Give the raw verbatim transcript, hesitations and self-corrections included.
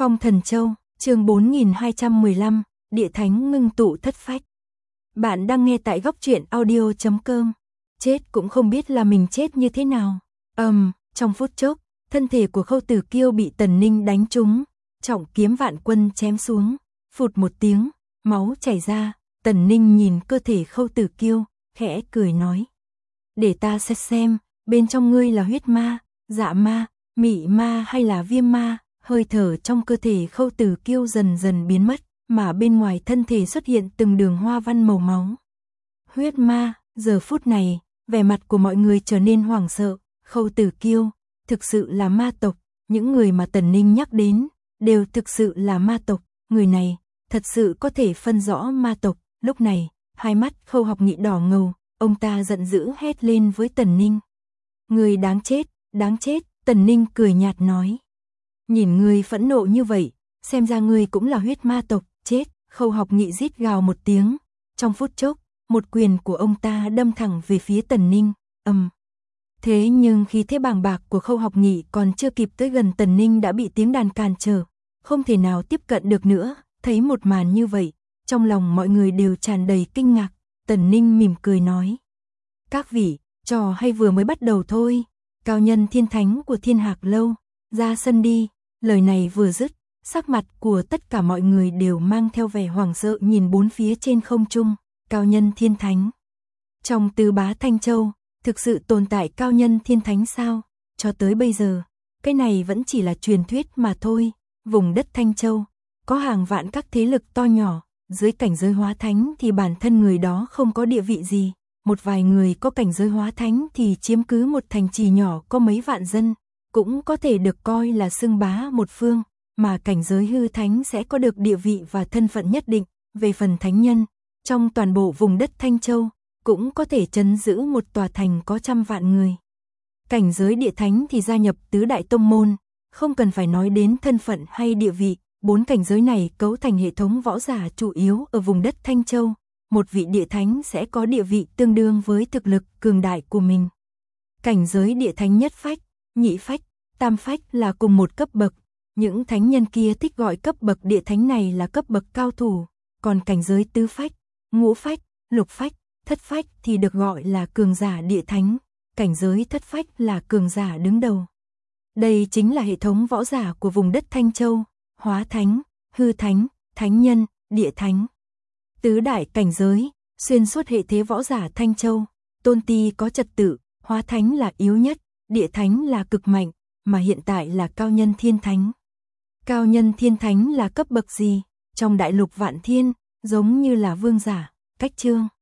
Phong Thần Châu, chương bốn nghìn hai trăm mười lăm, Địa Thánh ngưng tụ thất phách. Bạn đang nghe tại góc truyện audio chấm com. Chết cũng không biết là mình chết như thế nào. Ầm, um, trong phút chốc, thân thể của Khâu Tử Kiêu bị Tần Ninh đánh trúng, trọng kiếm vạn quân chém xuống, phụt một tiếng, máu chảy ra. Tần Ninh nhìn cơ thể Khâu Tử Kiêu, khẽ cười nói: "Để ta xét xem, bên trong ngươi là huyết ma, dạ ma, mị ma hay là viêm ma?" Hơi thở trong cơ thể Khâu Tử Kiêu dần dần biến mất, mà bên ngoài thân thể xuất hiện từng đường hoa văn màu máu. Huyết ma, giờ phút này, vẻ mặt của mọi người trở nên hoảng sợ. Khâu Tử Kiêu, thực sự là ma tộc, những người mà Tần Ninh nhắc đến, đều thực sự là ma tộc, người này, thật sự có thể phân rõ ma tộc. Lúc này, hai mắt Khâu Học Nghị đỏ ngầu, ông ta giận dữ hét lên với Tần Ninh: "Người đáng chết, đáng chết!" Tần Ninh cười nhạt nói: "Nhìn ngươi phẫn nộ như vậy, xem ra ngươi cũng là huyết ma tộc." "Chết!" Khâu Học Nghị rít gào một tiếng, trong phút chốc, một quyền của ông ta đâm thẳng về phía Tần Ninh, ầm. Um. Thế nhưng khi thế bàng bạc của Khâu Học Nghị còn chưa kịp tới gần Tần Ninh đã bị tiếng đàn cản trở, không thể nào tiếp cận được nữa. Thấy một màn như vậy, trong lòng mọi người đều tràn đầy kinh ngạc. Tần Ninh mỉm cười nói: "Các vị, trò hay vừa mới bắt đầu thôi. Cao nhân thiên thánh của Thiên Hạc Lâu, ra sân đi." Lời này vừa dứt, sắc mặt của tất cả mọi người đều mang theo vẻ hoảng sợ nhìn bốn phía trên không trung. Cao nhân thiên thánh. Trong Tứ Bá Thanh Châu, thực sự tồn tại cao nhân thiên thánh sao? Cho tới bây giờ, cái này vẫn chỉ là truyền thuyết mà thôi. Vùng đất Thanh Châu, có hàng vạn các thế lực to nhỏ, dưới cảnh giới hóa thánh thì bản thân người đó không có địa vị gì. Một vài người có cảnh giới hóa thánh thì chiếm cứ một thành trì nhỏ có mấy vạn dân, cũng có thể được coi là xưng bá một phương, mà cảnh giới hư thánh sẽ có được địa vị và thân phận nhất định. Về phần thánh nhân, trong toàn bộ vùng đất Thanh Châu, cũng có thể trấn giữ một tòa thành có trăm vạn người. Cảnh giới địa thánh thì gia nhập tứ đại tông môn, không cần phải nói đến thân phận hay địa vị, bốn cảnh giới này cấu thành hệ thống võ giả chủ yếu ở vùng đất Thanh Châu. Một vị địa thánh sẽ có địa vị tương đương với thực lực cường đại của mình. Cảnh giới địa thánh nhất phách, nhị phách, tam phách là cùng một cấp bậc. Những thánh nhân kia thích gọi cấp bậc địa thánh này là cấp bậc cao thủ, còn cảnh giới tứ phách, ngũ phách, lục phách, thất phách thì được gọi là cường giả địa thánh. Cảnh giới thất phách là cường giả đứng đầu. Đây chính là hệ thống võ giả của vùng đất Thanh Châu: hóa thánh, hư thánh, thánh nhân, địa thánh. Tứ đại cảnh giới, xuyên suốt hệ thế võ giả Thanh Châu, tôn ti có trật tự, hóa thánh là yếu nhất, địa thánh là cực mạnh, mà hiện tại là cao nhân thiên thánh. Cao nhân thiên thánh là cấp bậc gì? Trong đại lục vạn thiên, giống như là vương giả, cách chương.